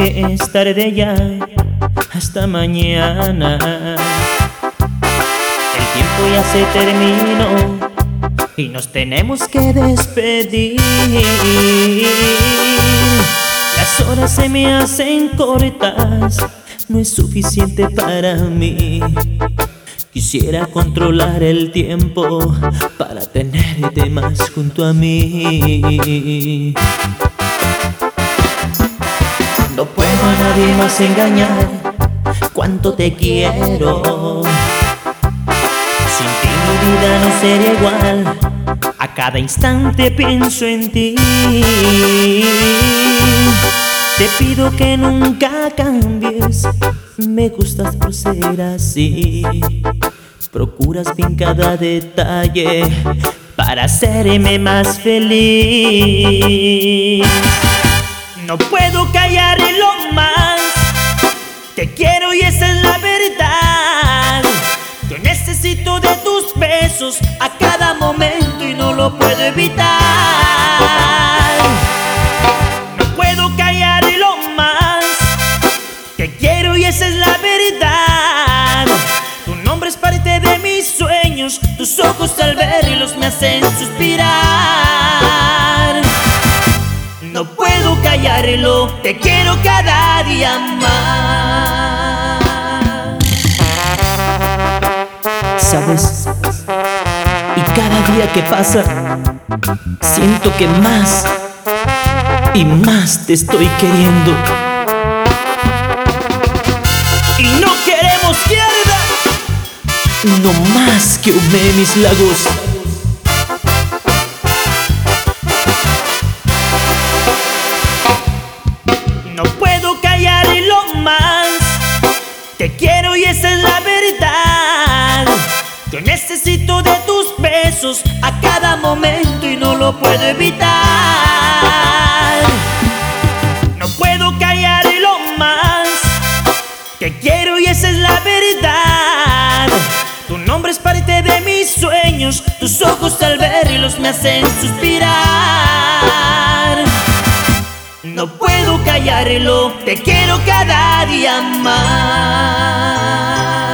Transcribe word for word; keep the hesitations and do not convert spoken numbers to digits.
que es tarde ya, hasta mañana. El tiempo ya se terminó y nos tenemos que despedir. Las horas se me hacen cortas, no es suficiente para mí. Quisiera controlar el tiempo para tenerte más junto a mí. No puedo a nadie más engañar cuánto te quiero. Sin ti mi vida no sería igual, a cada instante pienso en ti. Te pido que nunca cambies, me gustas por ser así. Procuras bien cada detalle para hacerme más feliz. No puedo callarlo más, te quiero y esa es la verdad. Yo necesito de tus besos a cada momento y no lo puedo evitar. No puedo callarlo más, te quiero y esa es la verdad. Tu nombre es parte de mis sueños, tus ojos al verlos me hacen suspirar. No puedo callarlo, te quiero cada día más. ¿Sabes? Y cada día que pasa, siento que más y más te estoy queriendo. Y no queremos que arda, no más que humee mis lagos. No puedo callarlo más, te quiero y esa es la verdad. Yo necesito de tus besos a cada momento y no lo puedo evitar. No puedo callarlo más, te quiero y esa es la verdad. Tu nombre es parte de mis sueños, tus ojos al verlos me hacen suspirar. No puedo callarlo, te quiero cada día más.